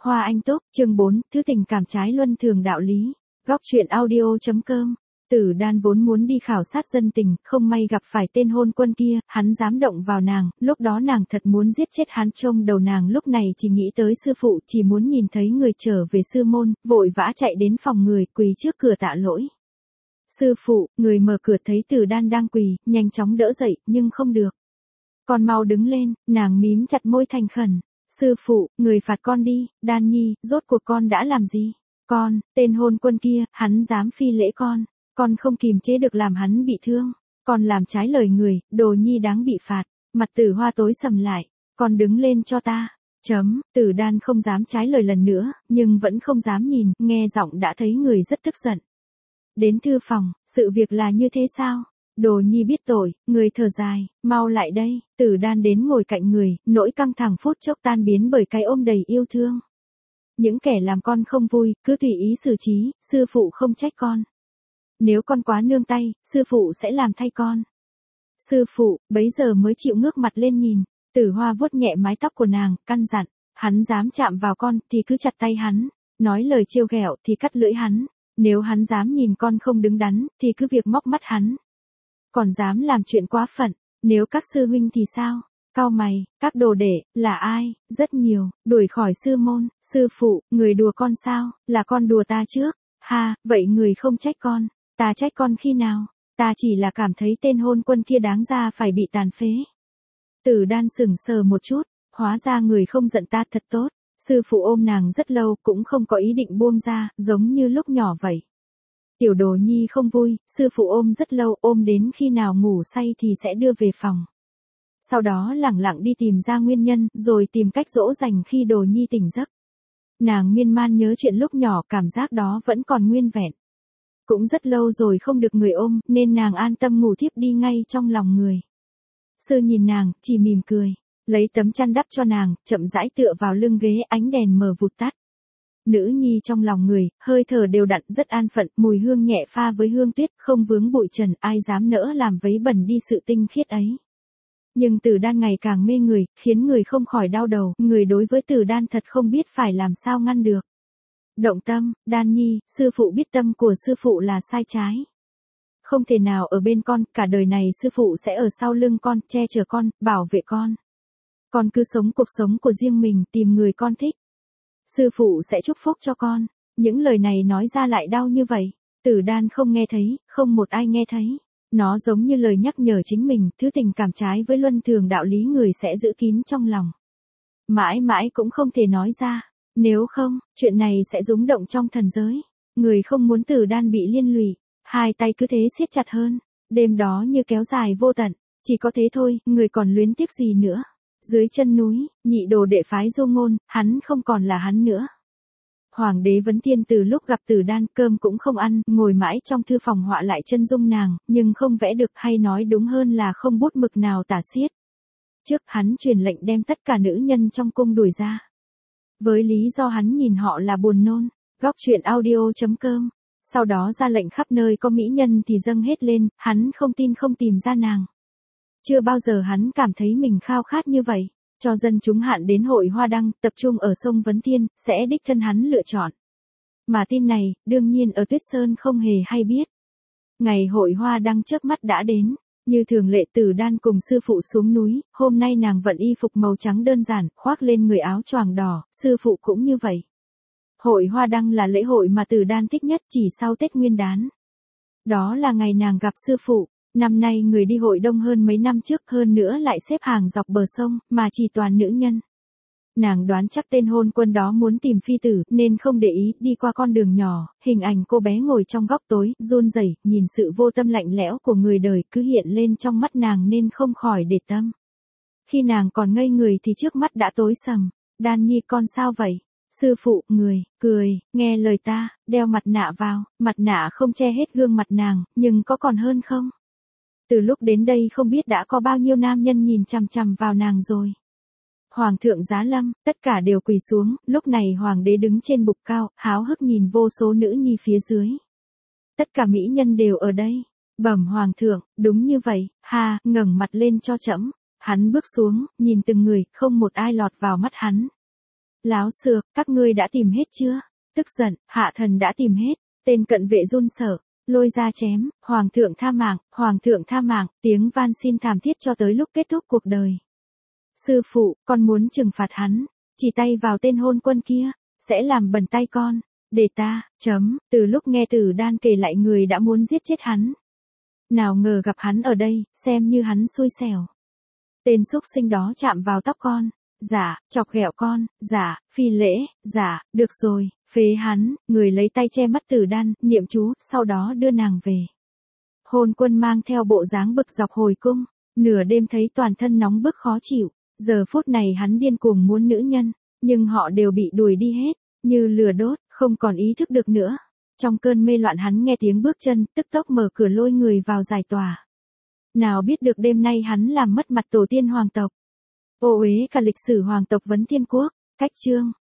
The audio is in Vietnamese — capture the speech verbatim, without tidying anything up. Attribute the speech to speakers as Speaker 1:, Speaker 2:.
Speaker 1: Hoa Anh Túc, chương bốn, thứ tình cảm trái luân thường đạo lý. Góc truyện audio.com. Tử Đan vốn muốn đi khảo sát dân tình, không may gặp phải tên hôn quân kia, hắn dám động vào nàng, lúc đó nàng thật muốn giết chết hắn. Trông đầu nàng lúc này chỉ nghĩ tới sư phụ, chỉ muốn nhìn thấy người trở về sư môn, vội vã chạy đến phòng người, quỳ trước cửa tạ lỗi. Sư phụ, người mở cửa thấy Tử Đan đang quỳ, nhanh chóng đỡ dậy, nhưng không được. Con mau đứng lên, nàng mím chặt môi thành khẩn. Sư phụ, người phạt con đi, Đan Nhi, rốt cuộc con đã làm gì? Con, tên hôn quân kia, hắn dám phi lễ con. Con không kìm chế được làm hắn bị thương. Con làm trái lời người, Đồ Nhi đáng bị phạt. Mặt Tử Hoa tối sầm lại. Con đứng lên cho ta. Chấm, Tử Đan không dám trái lời lần nữa, nhưng vẫn không dám nhìn, nghe giọng đã thấy người rất tức giận. Đến thư phòng, sự việc là như thế sao? Đồ Nhi biết tội, người thở dài, mau lại đây. Tử Đan đến ngồi cạnh người, nỗi căng thẳng phút chốc tan biến bởi cái ôm đầy yêu thương. Những kẻ làm con không vui, cứ tùy ý xử trí, sư phụ không trách con. Nếu con quá nương tay, sư phụ sẽ làm thay con. Sư phụ, bấy giờ mới chịu ngước mặt lên nhìn. Tử Hoa vuốt nhẹ mái tóc của nàng, căn dặn, hắn dám chạm vào con thì cứ chặt tay hắn, nói lời trêu ghẹo thì cắt lưỡi hắn, nếu hắn dám nhìn con không đứng đắn thì cứ việc móc mắt hắn. Còn dám làm chuyện quá phận, nếu các sư huynh thì sao? Cau mày, các đồ đệ, là ai? Rất nhiều, đuổi khỏi sư môn. Sư phụ, người đùa con sao? Là con đùa ta trước. Ha, vậy người không trách con. Ta trách con khi nào? Ta chỉ là cảm thấy tên hôn quân kia đáng ra phải bị tàn phế. Tử Đan sững sờ một chút, hóa ra người không giận ta thật tốt. Sư phụ ôm nàng rất lâu cũng không có ý định buông ra, giống như lúc nhỏ vậy. Tiểu Đồ Nhi không vui, sư phụ ôm rất lâu, ôm đến khi nào ngủ say thì sẽ đưa về phòng. Sau đó lẳng lặng đi tìm ra nguyên nhân, rồi tìm cách dỗ dành khi Đồ Nhi tỉnh giấc. Nàng miên man nhớ chuyện lúc nhỏ, cảm giác đó vẫn còn nguyên vẹn. Cũng rất lâu rồi không được người ôm, nên nàng an tâm ngủ thiếp đi ngay trong lòng người. Sư nhìn nàng, chỉ mỉm cười, lấy tấm chăn đắp cho nàng, chậm rãi tựa vào lưng ghế, ánh đèn mờ vụt tắt. Nữ nhi trong lòng người, hơi thở đều đặn, rất an phận, mùi hương nhẹ pha với hương tuyết, không vướng bụi trần, ai dám nỡ làm vấy bẩn đi sự tinh khiết ấy. Nhưng Tử Đan ngày càng mê người, khiến người không khỏi đau đầu, người đối với Tử Đan thật không biết phải làm sao ngăn được. Động tâm, Đan Nhi, sư phụ biết tâm của sư phụ là sai trái. Không thể nào ở bên con, cả đời này sư phụ sẽ ở sau lưng con, che chở con, bảo vệ con. Con cứ sống cuộc sống của riêng mình, tìm người con thích. Sư phụ sẽ chúc phúc cho con. Những lời này nói ra lại đau như vậy. Tử Đan không nghe thấy, không một ai nghe thấy. Nó giống như lời nhắc nhở chính mình, thứ tình cảm trái với luân thường đạo lý người sẽ giữ kín trong lòng. Mãi mãi cũng không thể nói ra. Nếu không, chuyện này sẽ rúng động trong thần giới. Người không muốn Tử Đan bị liên lụy. Hai tay cứ thế siết chặt hơn. Đêm đó như kéo dài vô tận. Chỉ có thế thôi, người còn luyến tiếc gì nữa. Dưới chân núi, nhị đồ đệ phái Du Ngôn, hắn không còn là hắn nữa. Hoàng đế Vấn Thiên từ lúc gặp Tử Đan, cơm cũng không ăn, ngồi mãi trong thư phòng họa lại chân dung nàng, nhưng không vẽ được, hay nói đúng hơn là không bút mực nào tả xiết. Trước hắn truyền lệnh đem tất cả nữ nhân trong cung đuổi ra. Với lý do hắn nhìn họ là buồn nôn. Góc truyện audio.com. Sau đó ra lệnh khắp nơi có mỹ nhân thì dâng hết lên, hắn không tin không tìm ra nàng. Chưa bao giờ hắn cảm thấy mình khao khát như vậy. Cho dân chúng hạn đến hội Hoa Đăng, tập trung ở sông Vấn Thiên, sẽ đích thân hắn lựa chọn. Mà tin này, đương nhiên ở Tuyết Sơn không hề hay biết. Ngày hội Hoa Đăng chớp mắt đã đến. Như thường lệ Tử Đan cùng sư phụ xuống núi, hôm nay nàng vận y phục màu trắng đơn giản, khoác lên người áo choàng đỏ, sư phụ cũng như vậy. Hội Hoa Đăng là lễ hội mà Tử Đan thích nhất, chỉ sau Tết Nguyên Đán. Đó là ngày nàng gặp sư phụ. Năm nay người đi hội đông hơn mấy năm trước, hơn nữa lại xếp hàng dọc bờ sông, mà chỉ toàn nữ nhân. Nàng đoán chắc tên hôn quân đó muốn tìm phi tử, nên không để ý, đi qua con đường nhỏ, hình ảnh cô bé ngồi trong góc tối, run rẩy, nhìn sự vô tâm lạnh lẽo của người đời cứ hiện lên trong mắt nàng nên không khỏi để tâm. Khi nàng còn ngây người thì trước mắt đã tối sầm. Đan Nhi, con sao vậy? Sư phụ, người, cười, nghe lời ta, đeo mặt nạ vào. Mặt nạ không che hết gương mặt nàng, nhưng có còn hơn không? Từ lúc đến đây không biết đã có bao nhiêu nam nhân nhìn chằm chằm vào nàng rồi. Hoàng thượng giá lâm, tất cả đều quỳ xuống, lúc này hoàng đế đứng trên bục cao, háo hức nhìn vô số nữ nhi phía dưới. Tất cả mỹ nhân đều ở đây. Bẩm hoàng thượng, đúng như vậy, ha, ngẩng mặt lên cho trẫm. Hắn bước xuống, nhìn từng người, không một ai lọt vào mắt hắn. Láo xược, các ngươi đã tìm hết chưa? Tức giận, hạ thần đã tìm hết, tên cận vệ run sợ, lôi ra chém, hoàng thượng tha mạng, hoàng thượng tha mạng, tiếng van xin thảm thiết cho tới lúc kết thúc cuộc đời. Sư phụ, con muốn trừng phạt hắn, chỉ tay vào tên hôn quân kia, sẽ làm bẩn tay con, để ta, chấm, từ lúc nghe Tử Đan kể lại người đã muốn giết chết hắn. Nào ngờ gặp hắn ở đây, xem như hắn xui xẻo. Tên xúc sinh đó chạm vào tóc con, dạ, chọc ghẹo con, dạ, phi lễ, dạ, được rồi, phế hắn, người lấy tay che mắt Tử Đan, niệm chú, sau đó đưa nàng về. Hôn quân mang theo bộ dáng bực dọc hồi cung, nửa đêm thấy toàn thân nóng bức khó chịu, giờ phút này hắn điên cuồng muốn nữ nhân, nhưng họ đều bị đuổi đi hết, như lửa đốt, không còn ý thức được nữa. Trong cơn mê loạn hắn nghe tiếng bước chân, tức tốc mở cửa lôi người vào giải tỏa. Nào biết được đêm nay hắn làm mất mặt tổ tiên hoàng tộc. Ô uế cả lịch sử hoàng tộc Vấn Thiên Quốc, cách chương.